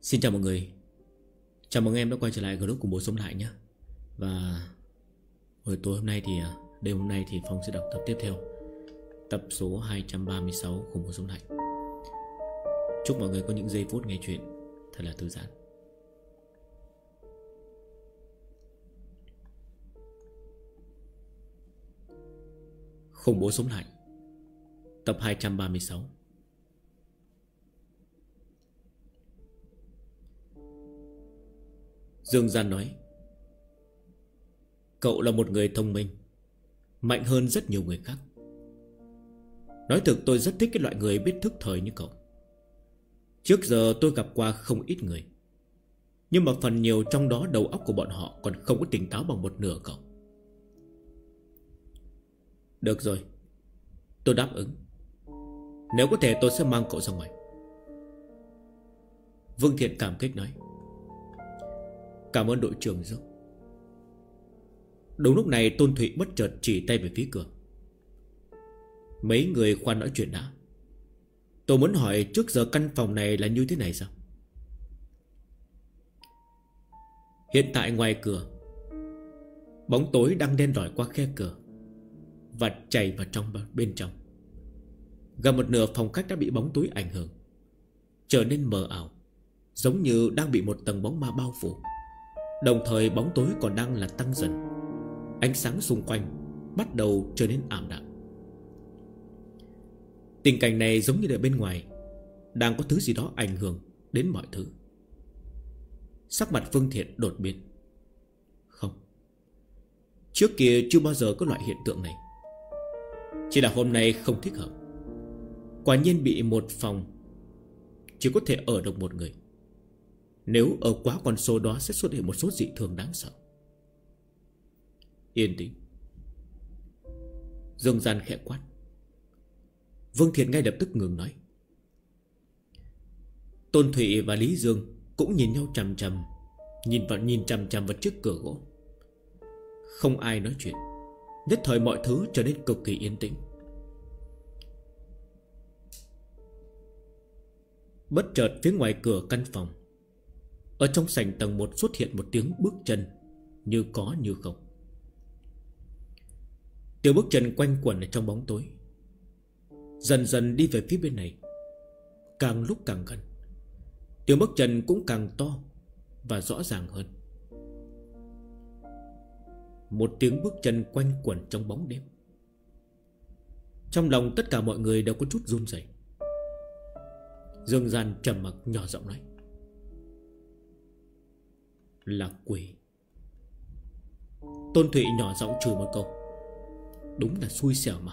Xin chào mọi người. Chào mừng em đã quay trở lại group cùng bố sống lại nhé. Và hồi tối hôm nay thì đêm hôm nay thì Phong sẽ đọc tập tiếp theo, tập số 236 cùng bố sống lại. Chúc mọi người có những giây phút nghe chuyện thật là thư giãn. Khủng bố sống lại, tập 236. Dương Gian nói: cậu là một người thông minh, mạnh hơn rất nhiều người khác. Nói thực tôi rất thích cái loại người biết thức thời như cậu. Trước giờ tôi gặp qua không ít người, nhưng mà phần nhiều trong đó đầu óc của bọn họ còn không có tỉnh táo bằng một nửa cậu. Được rồi, tôi đáp ứng. Nếu có thể tôi sẽ mang cậu ra ngoài. Vương Thiện cảm kích nói: cảm ơn đội trưởng Dương. Đúng lúc này Tôn Thụy bất chợt chỉ tay về phía cửa: mấy người khoan nói chuyện đã. Tôi muốn hỏi trước giờ căn phòng này là như thế này sao? Hiện tại ngoài cửa, bóng tối đang đen đỏi qua khe cửa và chảy vào bên trong. Gần một nửa phòng khách đã bị bóng tối ảnh hưởng, trở nên mờ ảo, giống như đang bị một tầng bóng ma bao phủ. Đồng thời bóng tối còn đang là tăng dần. Ánh sáng xung quanh bắt đầu trở nên ảm đạm. Tình cảnh này giống như ở bên ngoài đang có thứ gì đó ảnh hưởng đến mọi thứ. Sắc mặt Phương Thiện đột biến. Không, trước kia chưa bao giờ có loại hiện tượng này. Chỉ là hôm nay không thích hợp. Quả nhiên bị một phòng chỉ có thể ở được một người. Nếu ở quá con số đó sẽ xuất hiện một số dị thường đáng sợ. Yên tĩnh. Dương Gian khẽ quát. Vương Thiện ngay lập tức ngừng nói. Tôn Thụy và Lý Dương cũng nhìn nhau chằm chằm, nhìn chằm chằm vào chiếc cửa gỗ. Không ai nói chuyện. Nhất thời mọi thứ trở nên cực kỳ yên tĩnh. Bất chợt phía ngoài cửa căn phòng, ở trong sảnh tầng 1 xuất hiện một tiếng bước chân, như có như không. Tiếng bước chân quanh quẩn ở trong bóng tối, dần dần đi về phía bên này. Càng lúc càng gần, tiếng bước chân cũng càng to và rõ ràng hơn. Một tiếng bước chân quanh quẩn trong bóng đêm. Trong lòng tất cả mọi người đều có chút run rẩy. Dương Gian trầm mặc nhỏ giọng nói: là quỷ. Tôn Thụy nhỏ giọng chửi một câu: đúng là xui xẻo mà.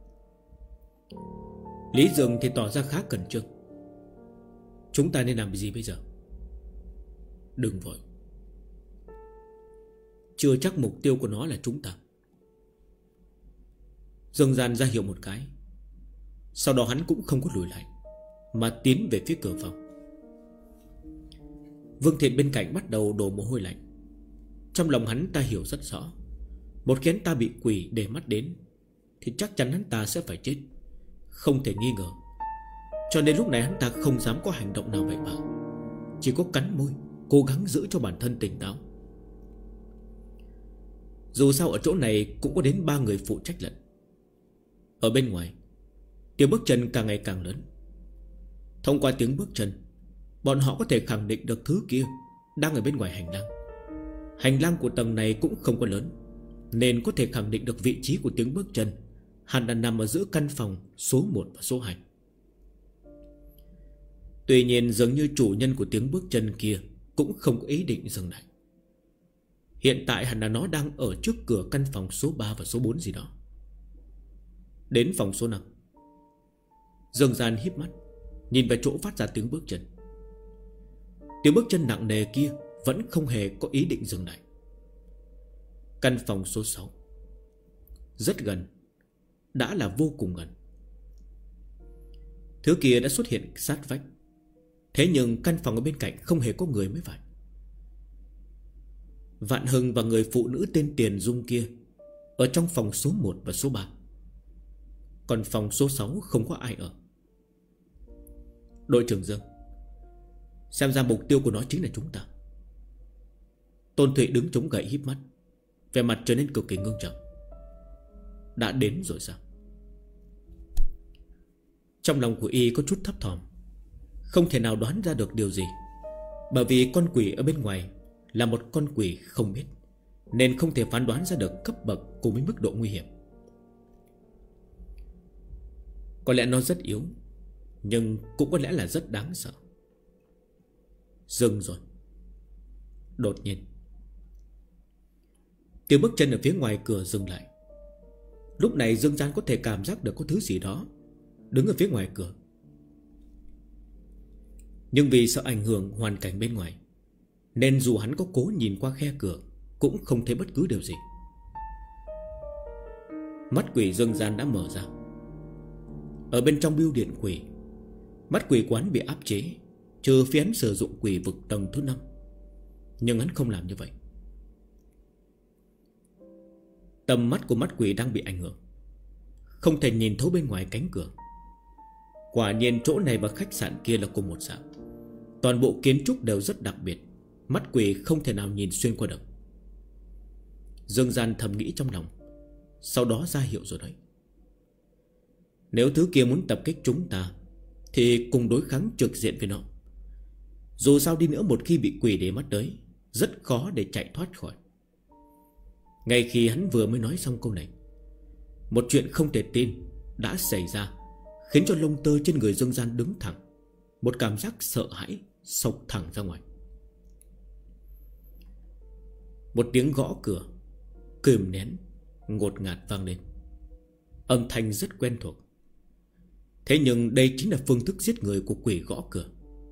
Lý Dương thì tỏ ra khá cẩn trương: chúng ta nên làm gì bây giờ? Đừng vội, chưa chắc mục tiêu của nó là chúng ta. Dương Gian ra hiệu một cái, sau đó hắn cũng không có lùi lại, mà tiến về phía cửa phòng. Vương Thiện bên cạnh bắt đầu đổ mồ hôi lạnh. Trong lòng hắn ta hiểu rất rõ, một khi hắn ta bị quỷ để mắt đến thì chắc chắn hắn ta sẽ phải chết, không thể nghi ngờ. Cho nên lúc này hắn ta không dám có hành động nào bậy bạ, chỉ có cắn môi, cố gắng giữ cho bản thân tỉnh táo. Dù sao ở chỗ này cũng có đến 3 người phụ trách lận. Ở bên ngoài, tiếng bước chân càng ngày càng lớn. Thông qua tiếng bước chân, bọn họ có thể khẳng định được thứ kia đang ở bên ngoài hành lang. Hành lang của tầng này cũng không có lớn, nên có thể khẳng định được vị trí của tiếng bước chân hẳn là nằm ở giữa căn phòng số 1 và số 2. Tuy nhiên dường như chủ nhân của tiếng bước chân kia cũng không có ý định dừng lại. Hiện tại hẳn là nó đang ở trước cửa căn phòng số 3 và số 4 gì đó. Đến phòng số 5, Dương Gian híp mắt nhìn về chỗ phát ra tiếng bước chân. Tiếng bước chân nặng nề kia vẫn không hề có ý định dừng lại. Căn phòng số 6, rất gần, đã là vô cùng gần. Thứ kia đã xuất hiện sát vách. Thế nhưng căn phòng ở bên cạnh không hề có người mới phải. Vạn Hưng và người phụ nữ tên Tiền Dung kia ở trong phòng số 1 và số 3. Còn phòng số 6 không có ai ở. Đội trưởng Dương, Xem ra mục tiêu của nó chính là chúng ta. Tôn Thụy đứng chống gậy híp mắt, vẻ mặt trở nên cực kỳ ngưng trọng. Đã đến rồi sao? Trong lòng của y có chút thấp thỏm, không thể nào đoán ra được điều gì. Bởi vì con quỷ ở bên ngoài là một con quỷ không biết, nên không thể phán đoán ra được cấp bậc cùng với mức độ nguy hiểm. Có lẽ nó rất yếu, nhưng cũng có lẽ là rất đáng sợ. Dừng rồi. Đột nhiên tiếng bước chân ở phía ngoài cửa dừng lại. Lúc này Dương Gian có thể cảm giác được có thứ gì đó đứng ở phía ngoài cửa. Nhưng vì sợ ảnh hưởng hoàn cảnh bên ngoài, nên dù hắn có cố nhìn qua khe cửa cũng không thấy bất cứ điều gì. Mắt quỷ Dương Gian đã mở ra. Ở bên trong bưu điện quỷ, mắt quỷ quán bị áp chế, trừ phi hắn sử dụng quỷ vực tầng thứ 5. Nhưng hắn không làm như vậy. Tầm mắt của mắt quỷ đang bị ảnh hưởng, không thể nhìn thấu bên ngoài cánh cửa. Quả nhiên chỗ này và khách sạn kia là cùng một dạng. Toàn bộ kiến trúc đều rất đặc biệt, mắt quỷ không thể nào nhìn xuyên qua được. Dương Gian thầm nghĩ trong lòng, sau đó ra hiệu rồi đấy. Nếu thứ kia muốn tập kích chúng ta thì cùng đối kháng trực diện với nó. Dù sao đi nữa, một khi bị quỷ để mắt tới, rất khó để chạy thoát khỏi. Ngay khi hắn vừa mới nói xong câu này, một chuyện không thể tin đã xảy ra, khiến cho lông tơ trên người Dương Gian đứng thẳng. Một cảm giác sợ hãi xộc thẳng ra ngoài. Một tiếng gõ cửa kìm nén ngột ngạt vang lên. Âm thanh rất quen thuộc. Thế nhưng đây chính là phương thức giết người của quỷ gõ cửa.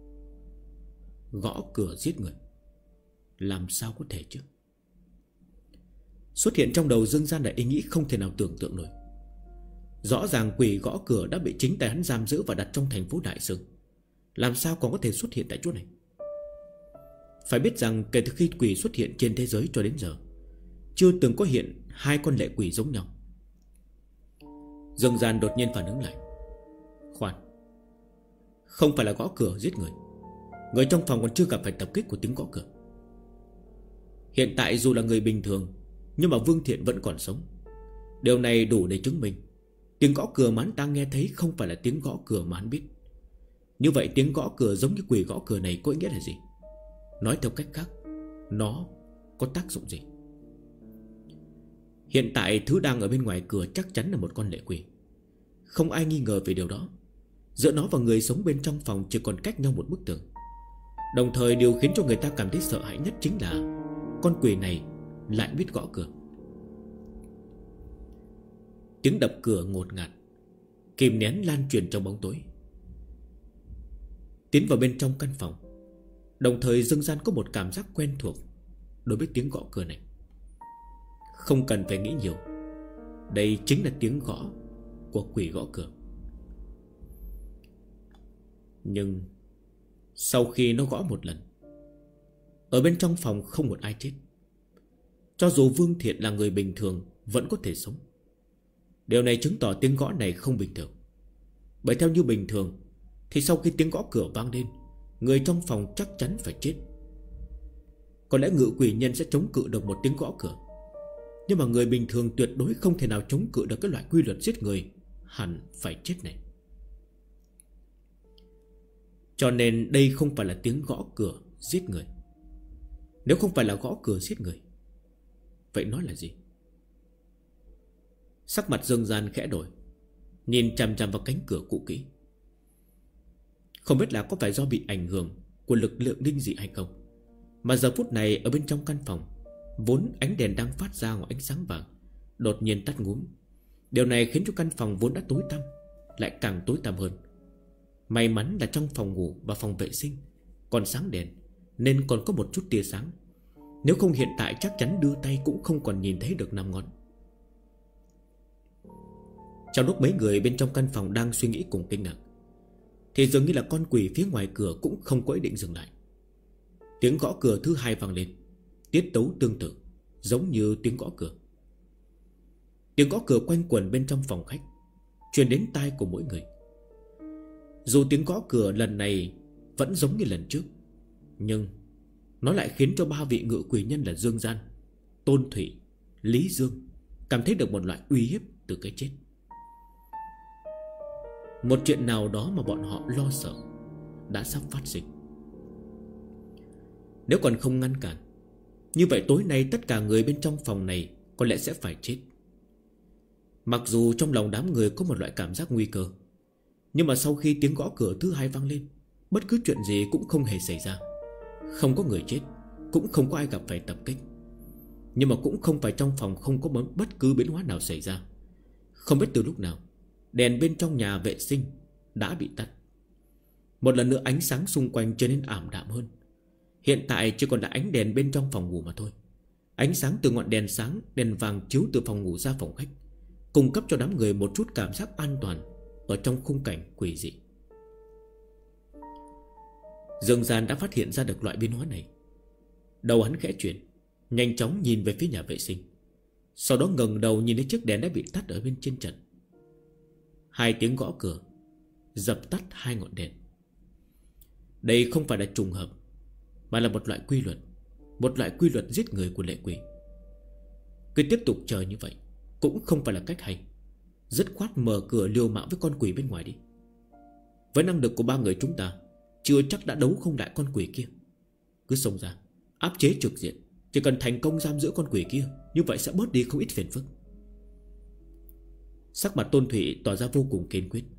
Gõ cửa giết người, làm sao có thể chứ? Xuất hiện trong đầu Dương Gian là ý nghĩ không thể nào tưởng tượng nổi. Rõ ràng quỷ gõ cửa đã bị chính tay hắn giam giữ và đặt trong thành phố Đại Sương, làm sao còn có thể xuất hiện tại chỗ này? Phải biết rằng kể từ khi quỷ xuất hiện trên thế giới cho đến giờ, chưa từng có hiện hai con lệ quỷ giống nhau. Dương Gian đột nhiên phản ứng lại. Khoan, không phải là gõ cửa giết người. Người trong phòng còn chưa gặp phải tập kích của tiếng gõ cửa. Hiện tại dù là người bình thường, nhưng mà Vương Thiện vẫn còn sống. Điều này đủ để chứng minh tiếng gõ cửa mà hắn ta nghe thấy không phải là tiếng gõ cửa mà hắn biết. Như vậy tiếng gõ cửa giống như quỷ gõ cửa này có ý nghĩa là gì? Nói theo cách khác, nó có tác dụng gì? Hiện tại thứ đang ở bên ngoài cửa chắc chắn là một con lệ quỷ. Không ai nghi ngờ về điều đó. Giữa nó và người sống bên trong phòng chỉ còn cách nhau một bức tường. Đồng thời điều khiến cho người ta cảm thấy sợ hãi nhất chính là con quỷ này lại biết gõ cửa. Tiếng đập cửa ngột ngạt, kìm nén lan truyền trong bóng tối. Tiến vào bên trong căn phòng, đồng thời Dương Gian có một cảm giác quen thuộc đối với tiếng gõ cửa này. Không cần phải nghĩ nhiều, đây chính là tiếng gõ của quỷ gõ cửa. Nhưng sau khi nó gõ một lần, ở bên trong phòng không một ai chết. Cho dù Vương Thiện là người bình thường vẫn có thể sống. Điều này chứng tỏ tiếng gõ này không bình thường. Bởi theo như bình thường thì sau khi tiếng gõ cửa vang lên, người trong phòng chắc chắn phải chết. Có lẽ ngự quỷ nhân sẽ chống cự được một tiếng gõ cửa, nhưng mà người bình thường tuyệt đối không thể nào chống cự được cái loại quy luật giết người hẳn phải chết này. Cho nên đây không phải là tiếng gõ cửa giết người. Nếu không phải là gõ cửa giết người, vậy nó là gì? Sắc mặt Dương Gian khẽ đổi, nhìn chằm chằm vào cánh cửa cũ kỹ. Không biết là có phải do bị ảnh hưởng của lực lượng linh dị hay không, mà giờ phút này ở bên trong căn phòng, vốn ánh đèn đang phát ra ngoài ánh sáng vàng, đột nhiên tắt ngúm. Điều này khiến cho căn phòng vốn đã tối tăm lại càng tối tăm hơn. May mắn là trong phòng ngủ và phòng vệ sinh còn sáng đèn, nên còn có một chút tia sáng. Nếu không hiện tại chắc chắn đưa tay cũng không còn nhìn thấy được 5 ngón. Trong lúc mấy người bên trong căn phòng đang suy nghĩ cùng kinh ngạc, thì dường như là con quỷ phía ngoài cửa cũng không có ý định dừng lại. Tiếng gõ cửa thứ hai vang lên, tiết tấu tương tự, giống như tiếng gõ cửa. Tiếng gõ cửa quanh quẩn bên trong phòng khách, truyền đến tai của mỗi người. Dù tiếng gõ cửa lần này vẫn giống như lần trước, Nhưng nó lại khiến cho ba vị ngự quỷ nhân là Dương Gian, Tôn Thủy, Lý Dương cảm thấy được một loại uy hiếp từ cái chết. Một chuyện nào đó mà bọn họ lo sợ đã sắp phát sinh. Nếu còn không ngăn cản, như vậy tối nay tất cả người bên trong phòng này có lẽ sẽ phải chết. Mặc dù trong lòng đám người có một loại cảm giác nguy cơ, nhưng mà sau khi tiếng gõ cửa thứ hai vang lên, bất cứ chuyện gì cũng không hề xảy ra. Không có người chết, cũng không có ai gặp phải tập kích. Nhưng mà cũng không phải trong phòng không có bất cứ biến hóa nào xảy ra. Không biết từ lúc nào đèn bên trong nhà vệ sinh đã bị tắt. Một lần nữa ánh sáng xung quanh trở nên ảm đạm hơn. Hiện tại chỉ còn là ánh đèn bên trong phòng ngủ mà thôi. Ánh sáng từ ngọn đèn sáng, đèn vàng chiếu từ phòng ngủ ra phòng khách, cung cấp cho đám người một chút cảm giác an toàn ở trong khung cảnh quỷ dị. Dương Gian đã phát hiện ra được loại biến hóa này. Đầu hắn khẽ chuyển, nhanh chóng nhìn về phía nhà vệ sinh. Sau đó ngẩng đầu nhìn thấy chiếc đèn đã bị tắt ở bên trên trần. Hai tiếng gõ cửa dập tắt hai ngọn đèn. Đây không phải là trùng hợp, mà là một loại quy luật. Một loại quy luật giết người của lệ quỷ. Cứ tiếp tục chờ như vậy cũng không phải là cách hay. Dứt khoát mở cửa liều mạng với con quỷ bên ngoài đi. Với năng lực của ba người chúng ta, chưa chắc đã đấu không lại con quỷ kia. Cứ xông ra, áp chế trực diện. Chỉ cần thành công giam giữ con quỷ kia, như vậy sẽ bớt đi không ít phiền phức. Sắc mặt Tôn Thụy tỏ ra vô cùng kiên quyết.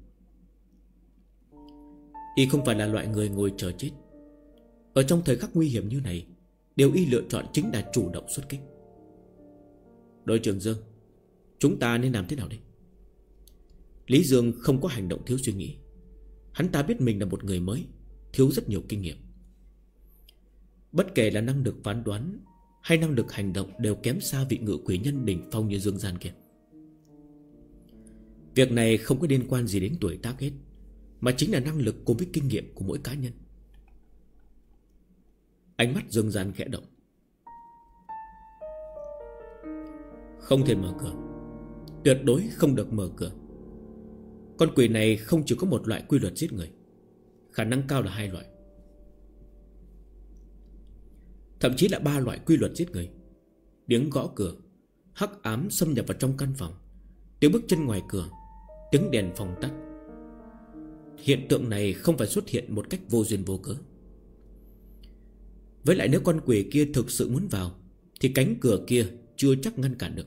Y không phải là loại người ngồi chờ chết. Ở trong thời khắc nguy hiểm như này, điều Y lựa chọn chính là chủ động xuất kích. Đội trưởng Dương, chúng ta nên làm thế nào đây? Lý Dương không có hành động thiếu suy nghĩ. Hắn ta biết mình là một người mới, thiếu rất nhiều kinh nghiệm. Bất kể là năng lực phán đoán hay năng lực hành động đều kém xa vị ngự quỷ nhân đỉnh phong như Dương Gian kia. Việc này không có liên quan gì đến tuổi tác hết, mà chính là năng lực cùng với kinh nghiệm của mỗi cá nhân. Ánh mắt Dương Gian khẽ động. Không thể mở cửa, tuyệt đối không được mở cửa. Con quỷ này không chỉ có một loại quy luật giết người, khả năng cao là hai loại, thậm chí là ba loại quy luật giết người. Tiếng gõ cửa, hắc ám xâm nhập vào trong căn phòng, tiếng bước chân ngoài cửa, tiếng đèn phòng tắt. Hiện tượng này không phải xuất hiện một cách vô duyên vô cớ. Với lại nếu con quỷ kia thực sự muốn vào, thì cánh cửa kia chưa chắc ngăn cản được.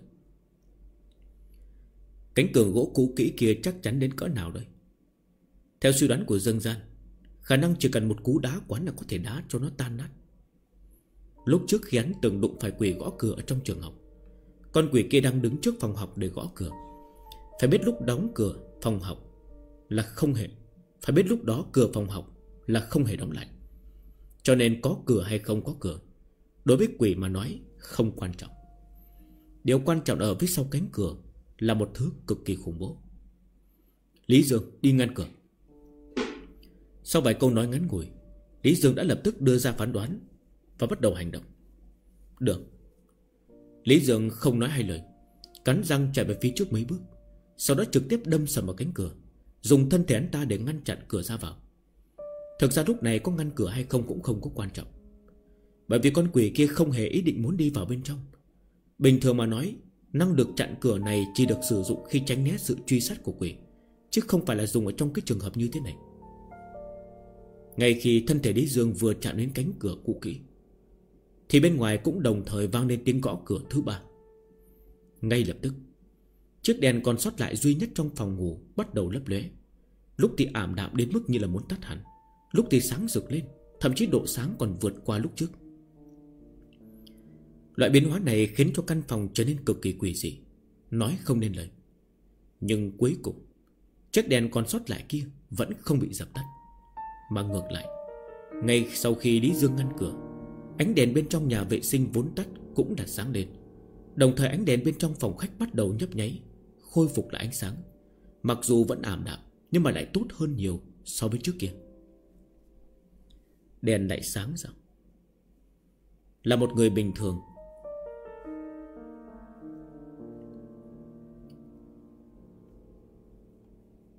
Cánh cửa gỗ cũ kỹ kia chắc chắn đến cỡ nào đây? Theo suy đoán của Dương Gian, khả năng chỉ cần một cú đá quán là có thể đá cho nó tan nát. Lúc trước khi hắn từng đụng phải quỷ gõ cửa ở trong trường học, con quỷ kia đang đứng trước phòng học để gõ cửa. Phải biết lúc đóng cửa phòng học là không hề Phải biết lúc đó cửa phòng học là không hề đóng lại. Cho nên có cửa hay không có cửa, đối với quỷ mà nói không quan trọng. Điều quan trọng ở phía sau cánh cửa là một thứ cực kỳ khủng bố. Lý Dương đi ngăn cửa. Sau vài câu nói ngắn ngủi, Lý Dương đã lập tức đưa ra phán đoán và bắt đầu hành động. Được. Lý Dương không nói hai lời, cắn răng chạy về phía trước mấy bước, sau đó trực tiếp đâm sầm vào cánh cửa, dùng thân thể anh ta để ngăn chặn cửa ra vào. Thực ra lúc này có ngăn cửa hay không cũng không có quan trọng, bởi vì con quỷ kia không hề ý định muốn đi vào bên trong. Bình thường mà nói, năng lực chặn cửa này chỉ được sử dụng khi tránh né sự truy sát của quỷ, chứ không phải là dùng ở trong cái trường hợp như thế này. Ngay khi thân thể Lý Dương vừa chạm đến cánh cửa cũ kỹ, thì bên ngoài cũng đồng thời vang lên tiếng gõ cửa thứ ba. Ngay lập tức, chiếc đèn còn sót lại duy nhất trong phòng ngủ bắt đầu lấp lóe. Lúc thì ảm đạm đến mức như là muốn tắt hẳn, lúc thì sáng rực lên, thậm chí độ sáng còn vượt qua lúc trước. Loại biến hóa này khiến cho căn phòng trở nên cực kỳ quỷ dị, nói không nên lời. Nhưng cuối cùng, chiếc đèn còn sót lại kia vẫn không bị dập tắt, mà ngược lại, ngay sau khi Lý Dương ngăn cửa, ánh đèn bên trong nhà vệ sinh vốn tắt cũng đã sáng lên. Đồng thời ánh đèn bên trong phòng khách bắt đầu nhấp nháy, khôi phục lại ánh sáng. Mặc dù vẫn ảm đạm, nhưng mà lại tốt hơn nhiều so với trước kia. Đèn lại sáng ra. Là một người bình thường,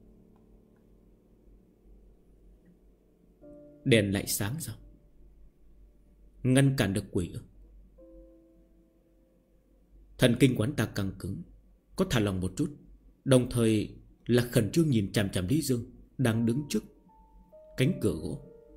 đèn lại sáng ra. Ngăn cản được quỷ ư? Thần kinh quán ta căng cứng, có thả lòng một chút, đồng thời là khẩn trương nhìn chằm chằm Lý Dương đang đứng trước cánh cửa gỗ.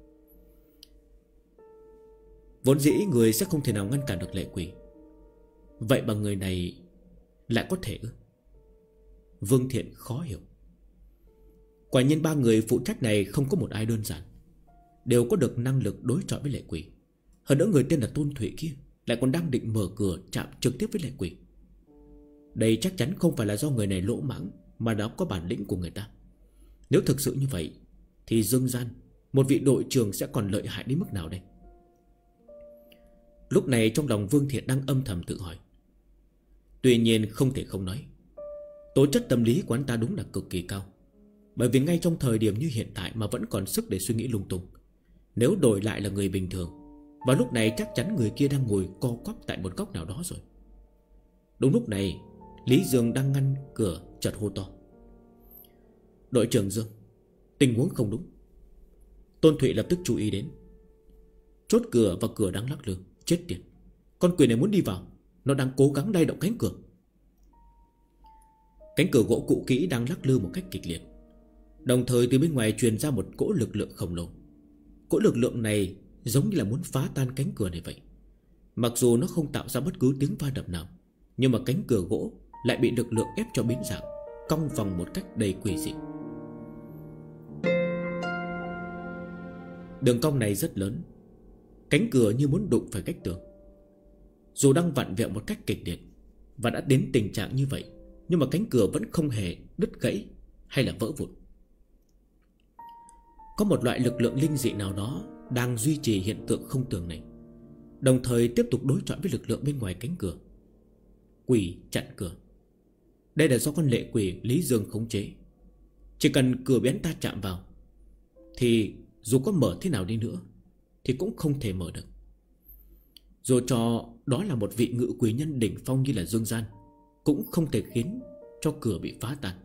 Vốn dĩ người sẽ không thể nào ngăn cản được lệ quỷ, vậy mà người này lại có thể ư? Vương Thiện khó hiểu. Quả nhiên ba người phụ trách này không có một ai đơn giản, đều có được năng lực đối chọi với lệ quỷ. Hơn nữa người tên là Tôn Thụy kia lại còn đang định mở cửa chạm trực tiếp với lệ quỷ. Đây chắc chắn không phải là do người này lỗ mãng, mà đã có bản lĩnh của người ta. Nếu thực sự như vậy thì Dương Gian, một vị đội trưởng sẽ còn lợi hại đến mức nào đây? Lúc này trong lòng Vương Thiện đang âm thầm tự hỏi. Tuy nhiên không thể không nói, tố chất tâm lý của anh ta đúng là cực kỳ cao. Bởi vì ngay trong thời điểm như hiện tại mà vẫn còn sức để suy nghĩ lung tung. Nếu đổi lại là người bình thường, và lúc này chắc chắn người kia đang ngồi co quắp tại một góc nào đó rồi. Đúng lúc này, Lý Dương đang ngăn cửa chợt hô to: Đội trưởng Dương, tình huống không đúng. Tôn Thụy lập tức chú ý đến. Chốt cửa và cửa đang lắc lư. Chết tiệt, con quỷ này muốn đi vào, nó đang cố gắng lay động cánh cửa. Cánh cửa gỗ cũ kỹ đang lắc lư một cách kịch liệt. Đồng thời từ bên ngoài truyền ra một cỗ lực lượng khổng lồ. Cỗ lực lượng này giống như là muốn phá tan cánh cửa này vậy. Mặc dù nó không tạo ra bất cứ tiếng va đập nào, nhưng mà cánh cửa gỗ lại bị lực lượng ép cho biến dạng, cong vòng một cách đầy quỷ dị. Đường cong này rất lớn, cánh cửa như muốn đụng phải vách tường. Dù đang vặn vẹo một cách kịch liệt và đã đến tình trạng như vậy, nhưng mà cánh cửa vẫn không hề đứt gãy hay là vỡ vụn. Có một loại lực lượng linh dị nào đó đang duy trì hiện tượng không tưởng này, đồng thời tiếp tục đối chọi với lực lượng bên ngoài cánh cửa. Quỷ chặn cửa. Đây là do con lệ quỷ Lý Dương khống chế. Chỉ cần cửa bị hắn ta chạm vào thì dù có mở thế nào đi nữa thì cũng không thể mở được. Dù cho đó là một vị ngự quỷ nhân đỉnh phong như là Dương Gian, cũng không thể khiến cho cửa bị phá tan.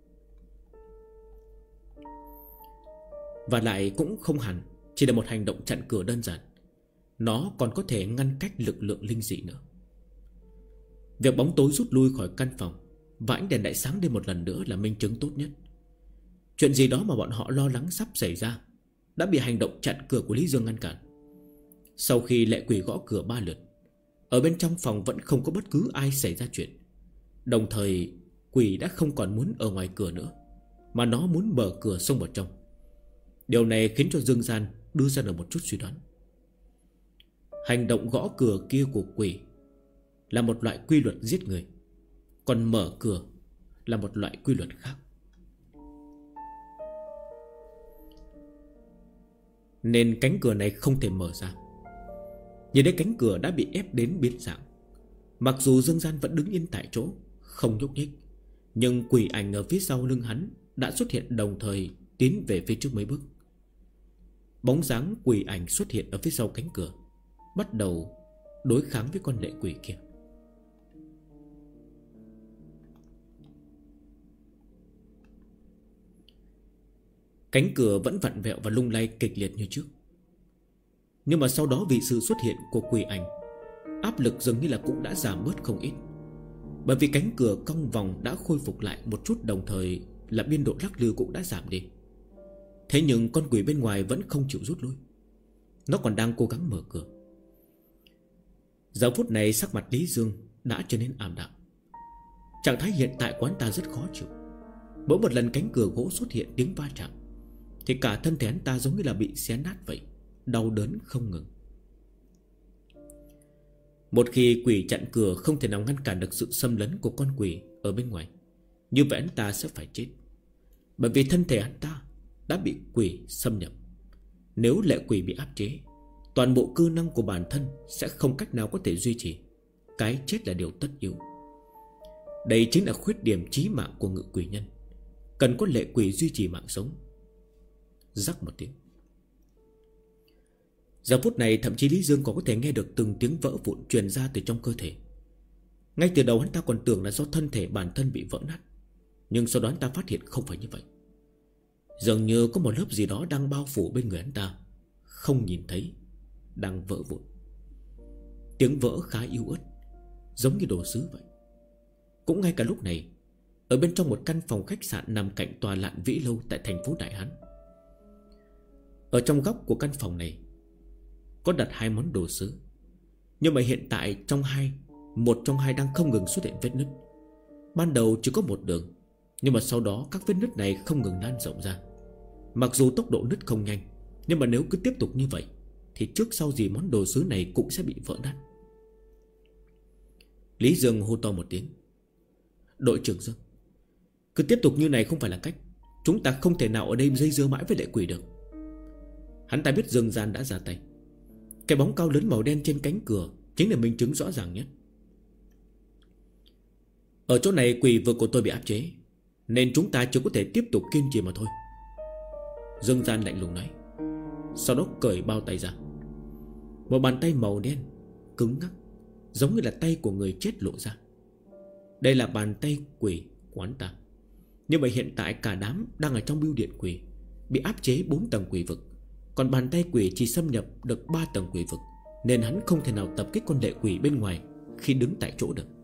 Và lại cũng không hẳn chỉ là một hành động chặn cửa đơn giản, nó còn có thể ngăn cách lực lượng linh dị nữa. Việc bóng tối rút lui khỏi căn phòng và ánh đèn đại sáng lên một lần nữa là minh chứng tốt nhất. Chuyện gì đó mà bọn họ lo lắng sắp xảy ra đã bị hành động chặn cửa của Lý Dương ngăn cản. Sau khi lệ quỷ gõ cửa 3 lượt, ở bên trong phòng vẫn không có bất cứ ai xảy ra chuyện. Đồng thời quỷ đã không còn muốn ở ngoài cửa nữa, mà nó muốn mở cửa xông vào trong. Điều này khiến cho Dương Gian đưa ra được một chút suy đoán. Hành động gõ cửa kia của quỷ là một loại quy luật giết người, còn mở cửa là một loại quy luật khác. Nên cánh cửa này không thể mở ra. Nhìn thấy cánh cửa đã bị ép đến biến dạng. Mặc dù Dương Gian vẫn đứng yên tại chỗ, không nhúc nhích, nhưng quỷ ảnh ở phía sau lưng hắn đã xuất hiện, đồng thời tiến về phía trước mấy bước. Bóng dáng quỷ ảnh xuất hiện ở phía sau cánh cửa, bắt đầu đối kháng với con lệ quỷ kia. Cánh cửa vẫn vặn vẹo và lung lay kịch liệt như trước. Nhưng mà sau đó vì sự xuất hiện của quỷ ảnh, áp lực dường như là cũng đã giảm bớt không ít. Bởi vì cánh cửa cong vòng đã khôi phục lại một chút, đồng thời là biên độ lắc lư cũng đã giảm đi. Thế nhưng con quỷ bên ngoài vẫn không chịu rút lui, nó còn đang cố gắng mở cửa. Giờ phút này sắc mặt Lý Dương đã trở nên ảm đạm. Trạng thái hiện tại của hắn ta rất khó chịu. Mỗi một lần cánh cửa gỗ xuất hiện tiếng va chạm thì cả thân thể hắn ta giống như là bị xé nát vậy, đau đớn không ngừng. Một khi quỷ chặn cửa không thể nào ngăn cản được sự xâm lấn của con quỷ ở bên ngoài, như vậy hắn ta sẽ phải chết. Bởi vì thân thể hắn ta đã bị quỷ xâm nhập. Nếu lệ quỷ bị áp chế, toàn bộ cơ năng của bản thân sẽ không cách nào có thể duy trì. Cái chết là điều tất yếu. Đây chính là khuyết điểm chí mạng của ngự quỷ nhân, cần có lệ quỷ duy trì mạng sống. Rắc một tiếng. Giờ phút này thậm chí Lý Dương còn có thể nghe được từng tiếng vỡ vụn truyền ra từ trong cơ thể. Ngay từ đầu hắn ta còn tưởng là do thân thể bản thân bị vỡ nát, nhưng sau đó hắn ta phát hiện không phải như vậy. Dường như có một lớp gì đó đang bao phủ bên người hắn ta, không nhìn thấy, đang vỡ vụn. Tiếng vỡ khá yếu ớt, giống như đồ sứ vậy. Cũng ngay cả lúc này, ở bên trong một căn phòng khách sạn nằm cạnh tòa Lạn Vĩ Lâu tại thành phố Đại Hán, ở trong góc của căn phòng này có đặt hai món đồ sứ. Nhưng mà hiện tại một trong hai đang không ngừng xuất hiện vết nứt. Ban đầu chỉ có một đường, nhưng mà sau đó các vết nứt này không ngừng lan rộng ra. Mặc dù tốc độ nứt không nhanh, nhưng mà nếu cứ tiếp tục như vậy thì trước sau gì món đồ sứ này cũng sẽ bị vỡ nát. Lý Dương hô to một tiếng: "Đội trưởng Dương, cứ tiếp tục như này không phải là cách. Chúng ta không thể nào ở đây dây dưa mãi với lệ quỷ được." Hắn ta biết Dương Gian đã ra tay. Cái bóng cao lớn màu đen trên cánh cửa chính là minh chứng rõ ràng nhất. Ở chỗ này quỷ vực của tôi bị áp chế, nên chúng ta chỉ có thể tiếp tục kiên trì mà thôi. Dương Gian lạnh lùng nói. Sau đó cởi bao tay ra. Một bàn tay màu đen cứng ngắc, giống như là tay của người chết lộ ra. Đây là bàn tay quỷ quán ta. Nhưng mà hiện tại cả đám đang ở trong bưu điện quỷ, bị áp chế 4 tầng quỷ vực. Còn bàn tay quỷ chỉ xâm nhập được 3 tầng quỷ vực, nên hắn không thể nào tập kích con lệ quỷ bên ngoài khi đứng tại chỗ được.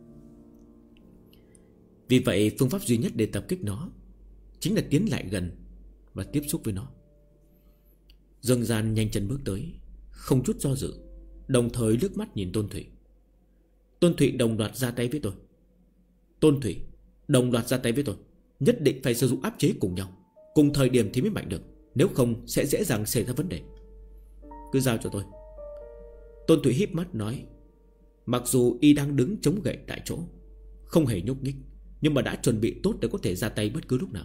Vì vậy phương pháp duy nhất để tập kích nó chính là tiến lại gần và tiếp xúc với nó. Dương Gian nhanh chân bước tới, không chút do dự, đồng thời liếc mắt nhìn Tôn Thụy. Tôn Thụy đồng loạt ra tay với tôi. Tôn Thụy đồng loạt ra tay với tôi. Nhất định phải sử dụng áp chế cùng nhau, cùng thời điểm thì mới mạnh được, nếu không sẽ dễ dàng xảy ra vấn đề. Cứ giao cho tôi. Tôn Thụy híp mắt nói. Mặc dù y đang đứng chống gậy tại chỗ, không hề nhúc nhích, nhưng mà đã chuẩn bị tốt để có thể ra tay bất cứ lúc nào.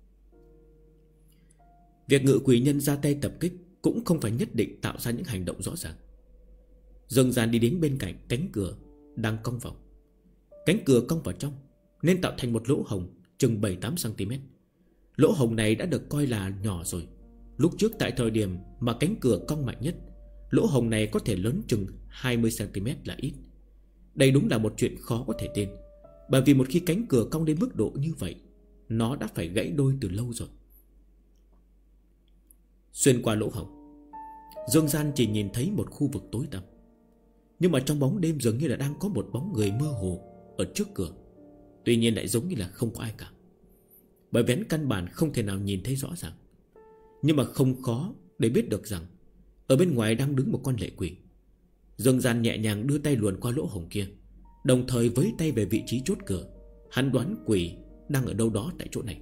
Việc ngự quỷ nhân ra tay tập kích cũng không phải nhất định tạo ra những hành động rõ ràng. Dương Gian đi đến bên cạnh cánh cửa đang cong vào. Cánh cửa cong vào trong nên tạo thành một lỗ hồng chừng 7-8 cm. Lỗ hồng này đã được coi là nhỏ rồi. Lúc trước tại thời điểm mà cánh cửa cong mạnh nhất, lỗ hồng này có thể lớn chừng 20 cm là ít. Đây đúng là một chuyện khó có thể tin, bởi vì một khi cánh cửa cong đến mức độ như vậy, nó đã phải gãy đôi từ lâu rồi. Xuyên qua lỗ hồng, Dương Gian chỉ nhìn thấy một khu vực tối tăm. Nhưng mà trong bóng đêm dường như là đang có một bóng người mơ hồ ở trước cửa. Tuy nhiên lại giống như là không có ai cả, bởi vì căn bản không thể nào nhìn thấy rõ ràng. Nhưng mà không khó để biết được rằng ở bên ngoài đang đứng một con lệ quỷ. Dương Gian nhẹ nhàng đưa tay luồn qua lỗ hồng kia, đồng thời với tay về vị trí chốt cửa. Hắn đoán quỷ đang ở đâu đó tại chỗ này.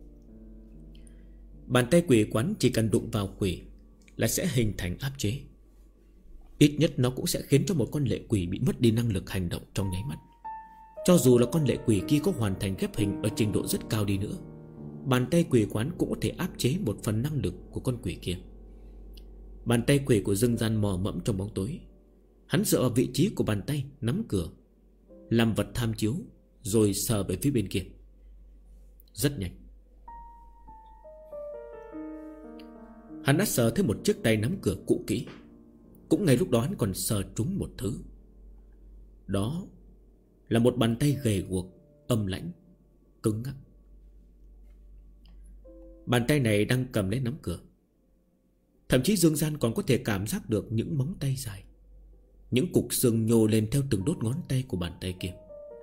Bàn tay quỷ quán chỉ cần đụng vào quỷ là sẽ hình thành áp chế. Ít nhất nó cũng sẽ khiến cho một con lệ quỷ bị mất đi năng lực hành động trong nháy mắt. Cho dù là con lệ quỷ kia có hoàn thành ghép hình ở trình độ rất cao đi nữa, bàn tay quỷ quán cũng có thể áp chế một phần năng lực của con quỷ kia. Bàn tay quỷ của Dương Gian mò mẫm trong bóng tối. Hắn dựa vào vị trí của bàn tay nắm cửa, làm vật tham chiếu, rồi sờ về phía bên kia. Rất nhanh, hắn đã sờ thấy một chiếc tay nắm cửa cũ kỹ. Cũng ngay lúc đó hắn còn sờ trúng một thứ. Đó là một bàn tay gầy guộc, âm lãnh, cứng ngắc. Bàn tay này đang cầm lấy nắm cửa. Thậm chí Dương Gian còn có thể cảm giác được những móng tay dài, những cục xương nhô lên theo từng đốt ngón tay của bàn tay kia.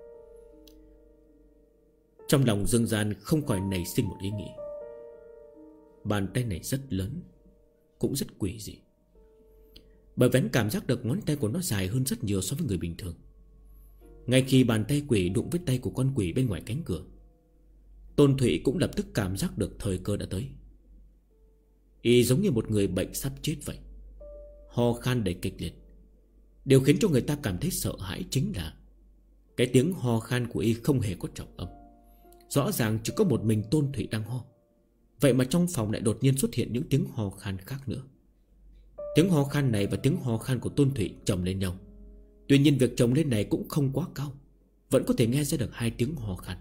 Trong lòng Dương Gian không khỏi nảy sinh một ý nghĩ. Bàn tay này rất lớn, cũng rất quỷ dị, bởi vì hắn cảm giác được ngón tay của nó dài hơn rất nhiều so với người bình thường. Ngay khi bàn tay quỷ đụng với tay của con quỷ bên ngoài cánh cửa, Tôn Thụy cũng lập tức cảm giác được thời cơ đã tới. Y giống như một người bệnh sắp chết vậy, ho khan đầy kịch liệt. Điều khiến cho người ta cảm thấy sợ hãi chính là cái tiếng ho khan của Y không hề có trọng âm. Rõ ràng chỉ có một mình Tôn Thụy đang ho, vậy mà trong phòng lại đột nhiên xuất hiện những tiếng ho khan khác nữa. Tiếng ho khan này và tiếng ho khan của Tôn Thụy chồng lên nhau. Tuy nhiên việc chồng lên này cũng không quá cao, vẫn có thể nghe ra được 2 tiếng ho khan.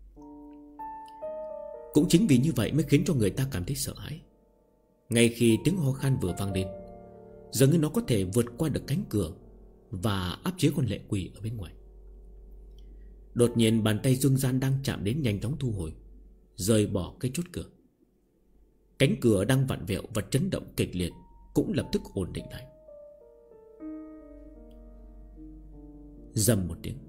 Cũng chính vì như vậy mới khiến cho người ta cảm thấy sợ hãi. Ngay khi tiếng ho khan vừa vang lên, dường như nó có thể vượt qua được cánh cửa và áp chế con lệ quỷ ở bên ngoài. Đột nhiên bàn tay Dương Gian đang chạm đến nhanh chóng thu hồi, rời bỏ cái chốt cửa. Cánh cửa đang vặn vẹo và chấn động kịch liệt cũng lập tức ổn định lại. Rầm một tiếng,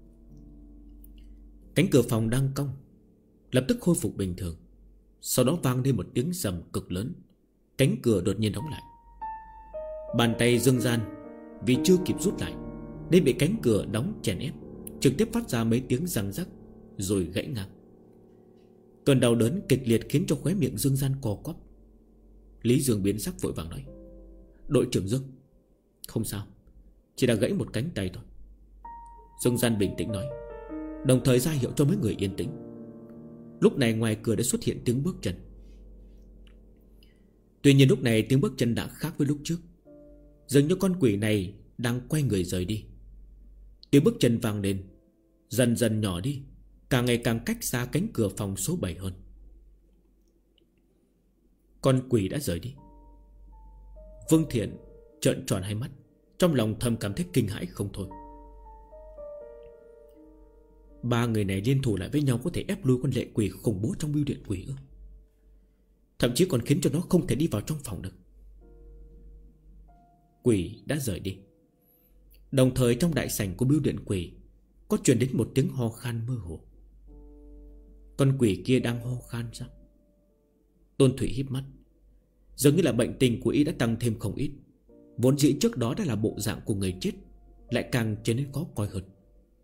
cánh cửa phòng đang cong lập tức khôi phục bình thường. Sau đó vang lên một tiếng rầm cực lớn. Cánh cửa đột nhiên đóng lại. Bàn tay Dương Gian vì chưa kịp rút lại nên bị cánh cửa đóng chèn ép, trực tiếp phát ra mấy tiếng răng rắc rồi gãy ngang. Cơn đau đớn kịch liệt khiến cho khóe miệng Dương Gian co quắp. Lý Dương biến sắc vội vàng nói: "Đội trưởng Dương." "Không sao, chỉ đã gãy một cánh tay thôi." Dương Gian bình tĩnh nói, đồng thời ra hiệu cho mấy người yên tĩnh. Lúc này ngoài cửa đã xuất hiện tiếng bước chân. Tuy nhiên lúc này tiếng bước chân đã khác với lúc trước. Dường như con quỷ này đang quay người rời đi. Tiếng bước chân vang lên, dần dần nhỏ đi, càng ngày càng cách xa cánh cửa phòng số 7 hơn. Con quỷ đã rời đi. Vương Thiện trợn tròn hai mắt, trong lòng thầm cảm thấy kinh hãi không thôi. Ba người này liên thủ lại với nhau có thể ép lui con lệ quỷ khủng bố trong bưu điện quỷ ư? Thậm chí còn khiến cho nó không thể đi vào trong phòng được. Quỷ đã rời đi. Đồng thời trong đại sảnh của bưu điện quỷ có truyền đến một tiếng ho khan mơ hồ. Con quỷ kia đang ho khan sao? Tôn Thủy híp mắt. Dường như là bệnh tình của y đã tăng thêm không ít. Vốn dĩ trước đó đã là bộ dạng của người chết, lại càng trở nên khó coi hơn.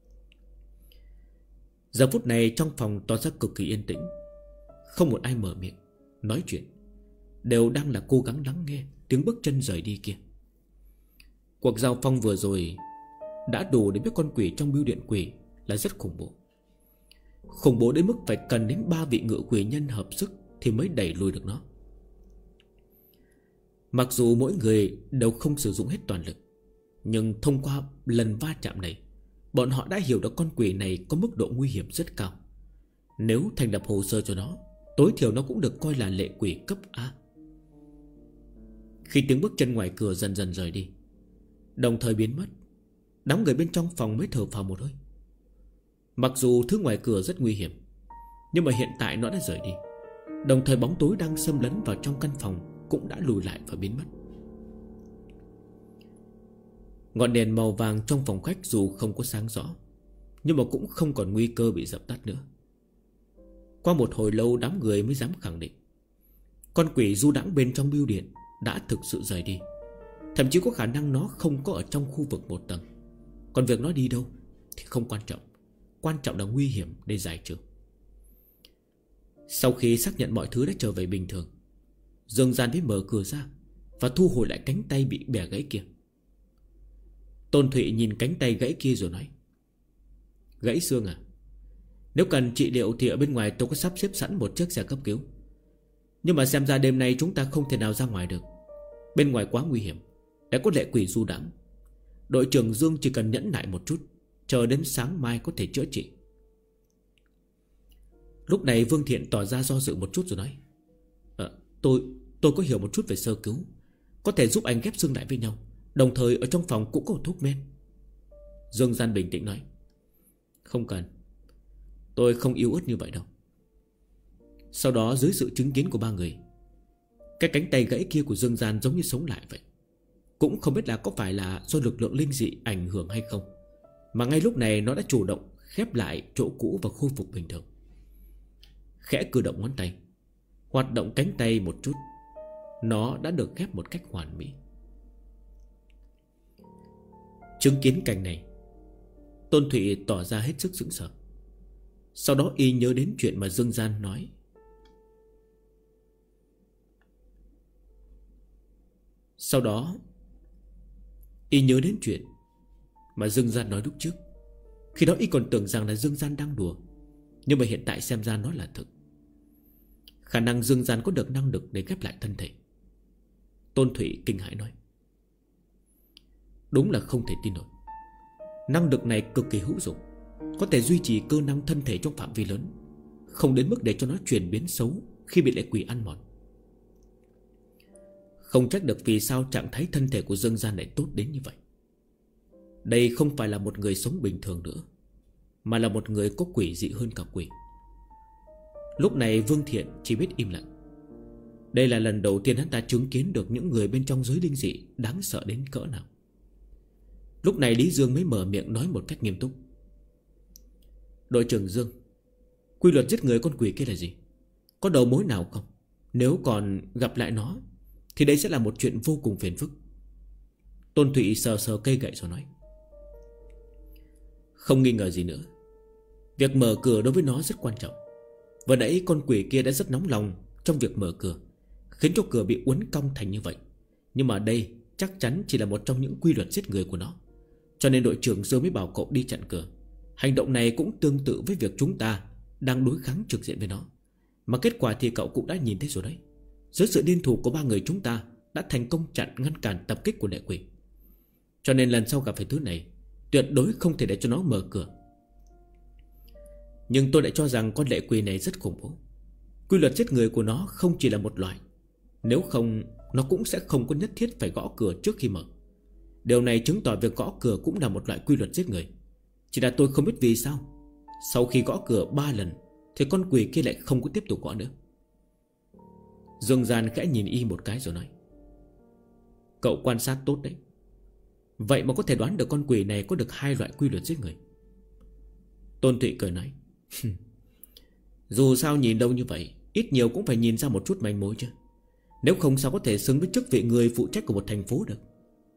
Giờ phút này trong phòng tỏ ra cực kỳ yên tĩnh. Không một ai mở miệng nói chuyện, đều đang là cố gắng lắng nghe tiếng bước chân rời đi kia. Cuộc giao phong vừa rồi đã đủ để biết con quỷ trong bưu điện quỷ là rất khủng bố. Khủng bố đến mức phải cần đến 3 vị ngự quỷ nhân hợp sức thì mới đẩy lùi được nó. Mặc dù mỗi người đều không sử dụng hết toàn lực, nhưng thông qua lần va chạm này, bọn họ đã hiểu được con quỷ này có mức độ nguy hiểm rất cao. Nếu thành lập hồ sơ cho nó, tối thiểu nó cũng được coi là lệ quỷ cấp A. Khi tiếng bước chân ngoài cửa dần dần rời đi, đồng thời biến mất, đám người bên trong phòng mới thở phào một hơi. Mặc dù thứ ngoài cửa rất nguy hiểm, nhưng mà hiện tại nó đã rời đi. Đồng thời bóng tối đang xâm lấn vào trong căn phòng cũng đã lùi lại và biến mất. Ngọn đèn màu vàng trong phòng khách dù không có sáng rõ, nhưng mà cũng không còn nguy cơ bị dập tắt nữa. Qua một hồi lâu đám người mới dám khẳng định con quỷ du đãng bên trong bưu điện đã thực sự rời đi. Thậm chí có khả năng nó không có ở trong khu vực 1 tầng. Còn việc nó đi đâu thì không quan trọng. Quan trọng là nguy hiểm để giải trừ. Sau khi xác nhận mọi thứ đã trở về bình thường, Dương Gian mới mở cửa ra và thu hồi lại cánh tay bị bẻ gãy kia. Tôn Thụy nhìn cánh tay gãy kia rồi nói: "Gãy xương à? Nếu cần trị liệu thì ở bên ngoài tôi có sắp xếp sẵn một chiếc xe cấp cứu. Nhưng mà xem ra đêm nay chúng ta không thể nào ra ngoài được. Bên ngoài quá nguy hiểm, đã có lệ quỷ du đãng. Đội trưởng Dương chỉ cần nhẫn nại một chút, chờ đến sáng mai có thể chữa trị." Lúc này Vương Thiện tỏ ra do dự một chút rồi nói: Tôi có hiểu một chút về sơ cứu, có thể giúp anh ghép xương lại với nhau. Đồng thời ở trong phòng cũng có một thuốc men. Dương Gian bình tĩnh nói: "Không cần, tôi không yếu ớt như vậy đâu." Sau đó dưới sự chứng kiến của ba người, cái cánh tay gãy kia của Dương Gian giống như sống lại vậy. Cũng không biết là có phải là do lực lượng linh dị ảnh hưởng hay không, mà ngay lúc này nó đã chủ động khép lại chỗ cũ và khôi phục bình thường. Khẽ cử động ngón tay, hoạt động cánh tay một chút, nó đã được ghép một cách hoàn mỹ. Chứng kiến cảnh này, Tôn Thụy tỏ ra hết sức sững sờ. Sau đó y nhớ đến chuyện mà Dương Gian nói. Lúc trước. Khi đó y còn tưởng rằng là Dương Gian đang đùa, nhưng mà hiện tại xem ra nó là thực. Khả năng Dương Gian có được năng lực để ghép lại thân thể. Tôn Thụy kinh hãi nói: "Đúng là không thể tin nổi. Năng lực này cực kỳ hữu dụng, có thể duy trì cơ năng thân thể trong phạm vi lớn, không đến mức để cho nó chuyển biến xấu khi bị lệ quỷ ăn mòn. Không trách được vì sao trạng thái thân thể của Dương Gian lại tốt đến như vậy. Đây không phải là một người sống bình thường nữa, mà là một người có quỷ dị hơn cả quỷ." Lúc này Vương Thiện chỉ biết im lặng. Đây là lần đầu tiên hắn ta chứng kiến được những người bên trong giới linh dị đáng sợ đến cỡ nào. Lúc này Lý Dương mới mở miệng nói một cách nghiêm túc. Đội trưởng Dương, quy luật giết người con quỷ kia là gì? Có đầu mối nào không? Nếu còn gặp lại nó thì đây sẽ là một chuyện vô cùng phiền phức. Tôn Thụy sờ sờ cây gậy rồi nói. Không nghi ngờ gì nữa, việc mở cửa đối với nó rất quan trọng. Vừa nãy con quỷ kia đã rất nóng lòng trong việc mở cửa, khiến cho cửa bị uốn cong thành như vậy. Nhưng mà đây chắc chắn chỉ là một trong những quy luật giết người của nó. Cho nên đội trưởng Dương mới bảo cậu đi chặn cửa. Hành động này cũng tương tự với việc chúng ta đang đối kháng trực diện với nó. Mà kết quả thì cậu cũng đã nhìn thấy rồi đấy. Dưới sự liên thủ của ba người chúng ta đã thành công ngăn cản tập kích của lệ quỷ. Cho nên lần sau gặp phải thứ này, tuyệt đối không thể để cho nó mở cửa. Nhưng tôi lại cho rằng con lệ quỷ này rất khủng bố. Quy luật giết người của nó không chỉ là một loại. Nếu không, nó cũng sẽ không có nhất thiết phải gõ cửa trước khi mở. Điều này chứng tỏ việc gõ cửa cũng là một loại quy luật giết người. Chỉ là tôi không biết vì sao sau khi gõ cửa 3 lần thì con quỷ kia lại không có tiếp tục gõ nữa. Dương Gian khẽ nhìn y một cái rồi nói. Cậu quan sát tốt đấy. Vậy mà có thể đoán được con quỷ này có được 2 loại quy luật giết người. Tôn Thụy cười nói. Dù sao nhìn đâu như vậy, ít nhiều cũng phải nhìn ra một chút manh mối chứ. Nếu không sao có thể xứng với chức vị người phụ trách của một thành phố được.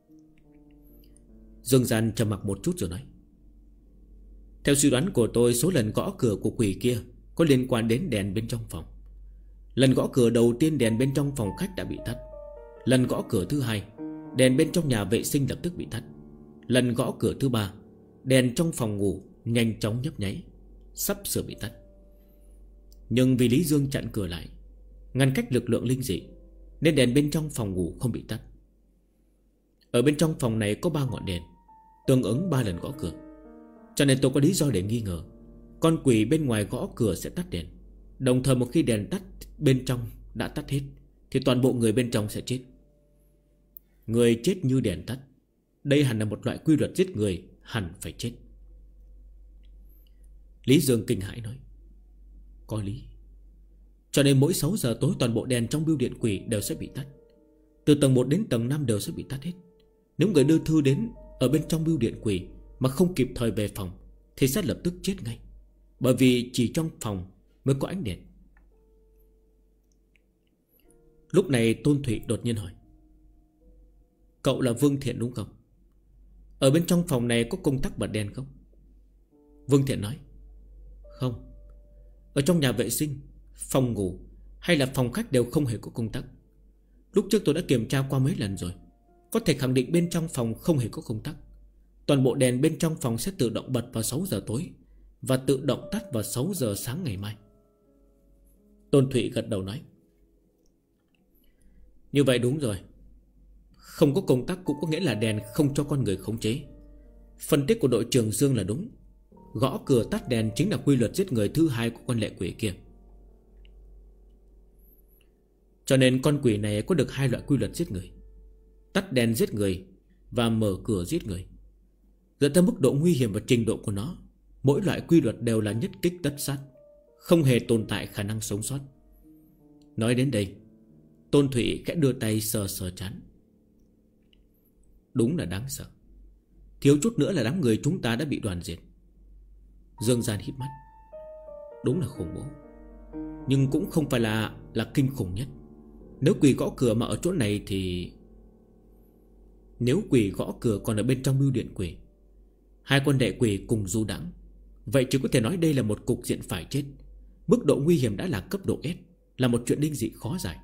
Dương Gian trầm mặc một chút rồi nói. Theo suy đoán của tôi, số lần gõ cửa của quỷ kia có liên quan đến đèn bên trong phòng. Lần gõ cửa đầu tiên đèn bên trong phòng khách đã bị tắt. Lần gõ cửa thứ hai, đèn bên trong nhà vệ sinh lập tức bị tắt. Lần gõ cửa thứ ba, đèn trong phòng ngủ nhanh chóng nhấp nháy, sắp sửa bị tắt. Nhưng vì Lý Dương chặn cửa lại, ngăn cách lực lượng linh dị, nên đèn bên trong phòng ngủ không bị tắt. Ở bên trong phòng này có 3 ngọn đèn, tương ứng 3 lần gõ cửa. Cho nên tôi có lý do để nghi ngờ con quỷ bên ngoài gõ cửa sẽ tắt đèn. Đồng thời một khi đèn tắt bên trong đã tắt hết thì toàn bộ người bên trong sẽ chết. Người chết như đèn tắt, đây hẳn là một loại quy luật giết người, hẳn phải chết. Lý Dương kinh hãi nói. Có lý. Cho nên mỗi 6 giờ tối toàn bộ đèn trong bưu điện quỷ đều sẽ bị tắt. Từ tầng 1 đến tầng 5 đều sẽ bị tắt hết. Nếu người đưa thư đến ở bên trong bưu điện quỷ mà không kịp thời về phòng thì sẽ lập tức chết ngay. Bởi vì chỉ trong phòng mới có ánh đèn. Lúc này Tôn Thụy đột nhiên hỏi. Cậu là Vương Thiện đúng không? Ở bên trong phòng này có công tắc bật đèn không? Vương Thiện nói. Không. Ở trong nhà vệ sinh, phòng ngủ hay là phòng khách đều không hề có công tắc. Lúc trước tôi đã kiểm tra qua mấy lần rồi, có thể khẳng định bên trong phòng không hề có công tắc. Toàn bộ đèn bên trong phòng sẽ tự động bật vào 6 giờ tối và tự động tắt vào 6 giờ sáng ngày mai. Tôn Thụy gật đầu nói. Như vậy đúng rồi. Không có công tắc cũng có nghĩa là đèn không cho con người khống chế. Phân tích của đội trưởng Dương là đúng. Gõ cửa tắt đèn chính là quy luật giết người thứ hai của con lệ quỷ kia. Cho nên con quỷ này có được 2 loại quy luật giết người: tắt đèn giết người và mở cửa giết người. Dựa theo mức độ nguy hiểm và trình độ của nó, mỗi loại quy luật đều là nhất kích tất sát, không hề tồn tại khả năng sống sót. Nói đến đây, Tôn Thụy khẽ đưa tay sờ sờ trán. Đúng là đáng sợ. Thiếu chút nữa là đám người chúng ta đã bị đoàn diệt. Dương Gian híp mắt. Đúng là khủng bố, nhưng cũng không phải là kinh khủng nhất. Nếu quỷ gõ cửa mà ở chỗ này thì... Nếu quỷ gõ cửa còn ở bên trong bưu điện quỷ, 2 con đệ quỷ cùng du đãng, vậy chỉ có thể nói đây là một cục diện phải chết. Mức độ nguy hiểm đã là cấp độ S, là một chuyện linh dị khó giải.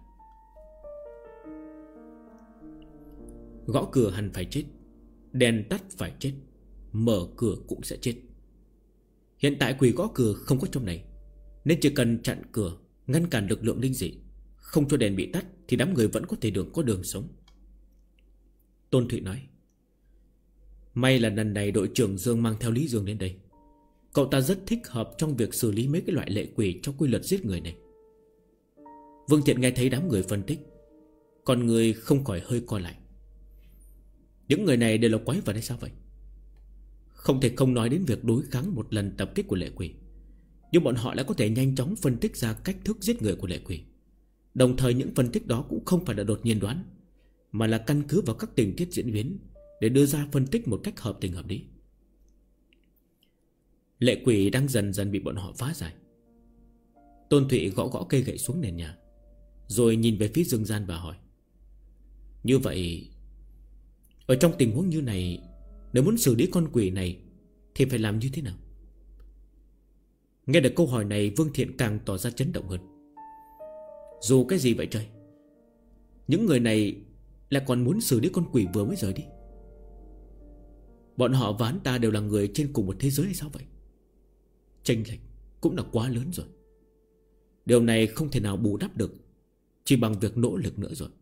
Gõ cửa hẳn phải chết, đèn tắt phải chết, mở cửa cũng sẽ chết. Hiện tại quỷ gõ cửa không có trong này, nên chỉ cần chặn cửa, ngăn cản lực lượng linh dị, không cho đèn bị tắt, thì đám người vẫn có thể có đường sống. Tôn Thụy nói. May là lần này đội trưởng Dương mang theo Lý Dương đến đây. Cậu ta rất thích hợp trong việc xử lý mấy cái loại lệ quỷ trong quy luật giết người này. Vương Thiện nghe thấy đám người phân tích, con người không khỏi hơi co lại. Những người này đều là quái vật hay sao vậy? Không thể không nói đến việc đối kháng một lần tập kích của lệ quỷ, nhưng bọn họ lại có thể nhanh chóng phân tích ra cách thức giết người của lệ quỷ. Đồng thời những phân tích đó cũng không phải là đột nhiên đoán, mà là căn cứ vào các tình tiết diễn biến để đưa ra phân tích một cách hợp tình hợp lý. Lệ quỷ đang dần dần bị bọn họ phá giải. Tôn Thụy gõ gõ cây gậy xuống nền nhà, rồi nhìn về phía Dương Gian và hỏi: như vậy, ở trong tình huống như này, nếu muốn xử lý con quỷ này thì phải làm như thế nào? Nghe được câu hỏi này, Vương Thiện càng tỏ ra chấn động hơn. Dù cái gì vậy trời, những người này lại còn muốn xử lý con quỷ vừa mới rời đi. Bọn họ và hắn ta đều là người trên cùng một thế giới hay sao vậy? Chênh lệch cũng là quá lớn rồi. Điều này không thể nào bù đắp được chỉ bằng việc nỗ lực nữa rồi.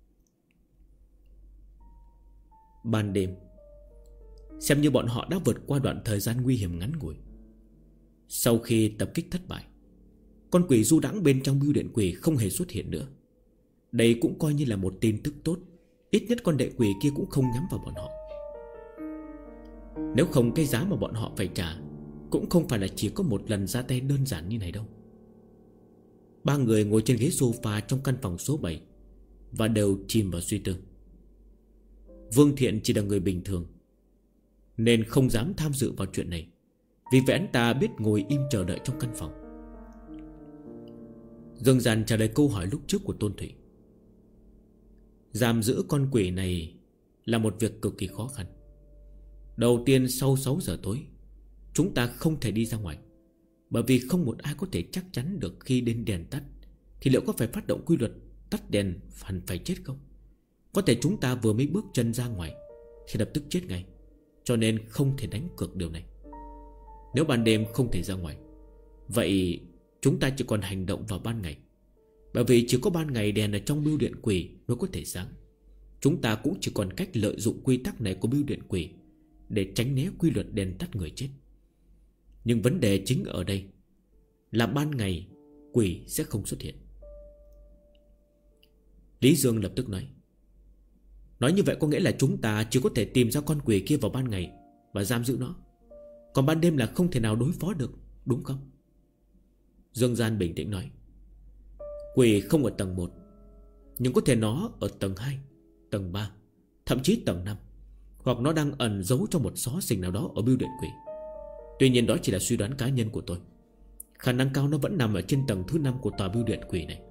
Ban đêm, xem như bọn họ đã vượt qua đoạn thời gian nguy hiểm ngắn ngủi. Sau khi tập kích thất bại, con quỷ du đãng bên trong bưu điện quỷ không hề xuất hiện nữa. Đây cũng coi như là một tin tức tốt. Ít nhất con đệ quỷ kia cũng không nhắm vào bọn họ. Nếu không, cái giá mà bọn họ phải trả cũng không phải là chỉ có một lần ra tay đơn giản như này đâu. Ba người ngồi trên ghế sofa trong căn phòng số 7 và đều chìm vào suy tư. Vương Thiện chỉ là người bình thường nên không dám tham dự vào chuyện này. Vì vậy anh ta biết ngồi im chờ đợi trong căn phòng. Dương Gian trả lời câu hỏi lúc trước của Tôn Thụy. Giam giữ con quỷ này là một việc cực kỳ khó khăn. Đầu tiên, sau 6 giờ tối chúng ta không thể đi ra ngoài, bởi vì không một ai có thể chắc chắn được khi đến đèn tắt thì liệu có phải phát động quy luật tắt đèn hẳn phải chết không. Có thể chúng ta vừa mới bước chân ra ngoài thì lập tức chết ngay. Cho nên không thể đánh cược điều này. Nếu ban đêm không thể ra ngoài, vậy chúng ta chỉ còn hành động vào ban ngày. Bởi vì chỉ có ban ngày đèn ở trong bưu điện quỷ mới có thể sáng. Chúng ta cũng chỉ còn cách lợi dụng quy tắc này của bưu điện quỷ để tránh né quy luật đèn tắt người chết. Nhưng vấn đề chính ở đây là ban ngày quỷ sẽ không xuất hiện. Lý Dương lập tức nói như vậy có nghĩa là chúng ta chỉ có thể tìm ra con quỷ kia vào ban ngày và giam giữ nó, còn ban đêm là không thể nào đối phó được, đúng không? Dương Gian bình tĩnh nói: quỷ không ở tầng 1, nhưng có thể nó ở tầng 2, tầng 3, thậm chí tầng 5. Hoặc nó đang ẩn giấu trong một xó xỉnh nào đó ở bưu điện quỷ. Tuy nhiên đó chỉ là suy đoán cá nhân của tôi. Khả năng cao nó vẫn nằm ở trên tầng thứ 5 của tòa bưu điện quỷ này.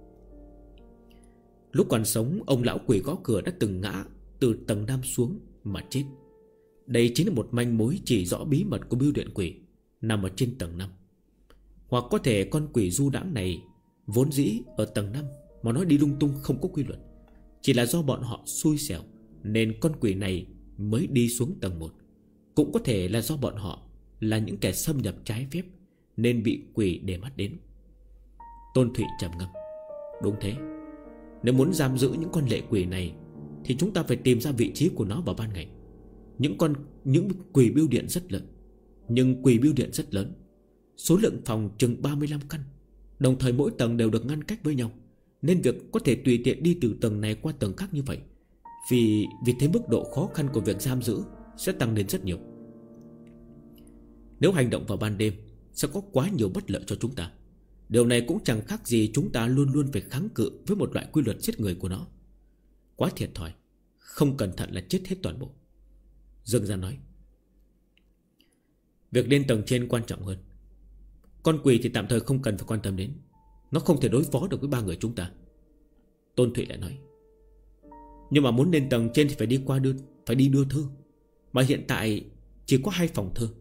Lúc còn sống, ông lão quỷ gõ cửa đã từng ngã từ tầng 5 xuống mà chết. Đây chính là một manh mối chỉ rõ bí mật của bưu điện quỷ nằm ở trên tầng 5. Hoặc có thể con quỷ du đãng này vốn dĩ ở tầng 5 mà nó đi lung tung không có quy luật. Chỉ là do bọn họ xui xẻo nên con quỷ này mới đi xuống tầng 1. Cũng có thể là do bọn họ là những kẻ xâm nhập trái phép nên bị quỷ để mắt đến. Tôn Thụy trầm ngâm: đúng thế. Nếu muốn giam giữ những con lệ quỷ này thì chúng ta phải tìm ra vị trí của nó vào ban ngày. Những quỷ bưu điện rất lớn. Nhưng quỷ bưu điện rất lớn, số lượng phòng chừng 35 căn, đồng thời mỗi tầng đều được ngăn cách với nhau, nên việc có thể tùy tiện đi từ tầng này qua tầng khác như vậy. Vì thế mức độ khó khăn của việc giam giữ sẽ tăng lên rất nhiều. Nếu hành động vào ban đêm sẽ có quá nhiều bất lợi cho chúng ta. Điều này cũng chẳng khác gì chúng ta luôn luôn phải kháng cự với một loại quy luật giết người của nó. Quá thiệt thòi, không cẩn thận là chết hết toàn bộ. Dương Gian nói: việc lên tầng trên quan trọng hơn. Con quỷ thì tạm thời không cần phải quan tâm đến, nó không thể đối phó được với 3 người chúng ta. Tôn Thụy lại nói: nhưng mà muốn lên tầng trên thì phải đi đưa thư. Mà hiện tại chỉ có 2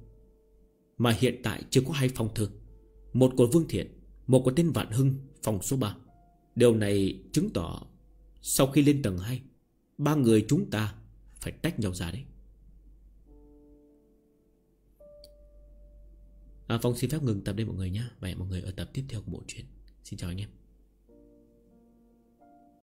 phòng thư. Một của Vương Thiện, một của tên Vạn Hưng, phòng số 3. Điều này chứng tỏ sau khi lên tầng 2, 3 người chúng ta phải tách nhau ra đấy. Phong xin phép ngừng tập đây mọi người nhé. Và hẹn mọi người ở tập tiếp theo của bộ truyện. Xin chào anh em.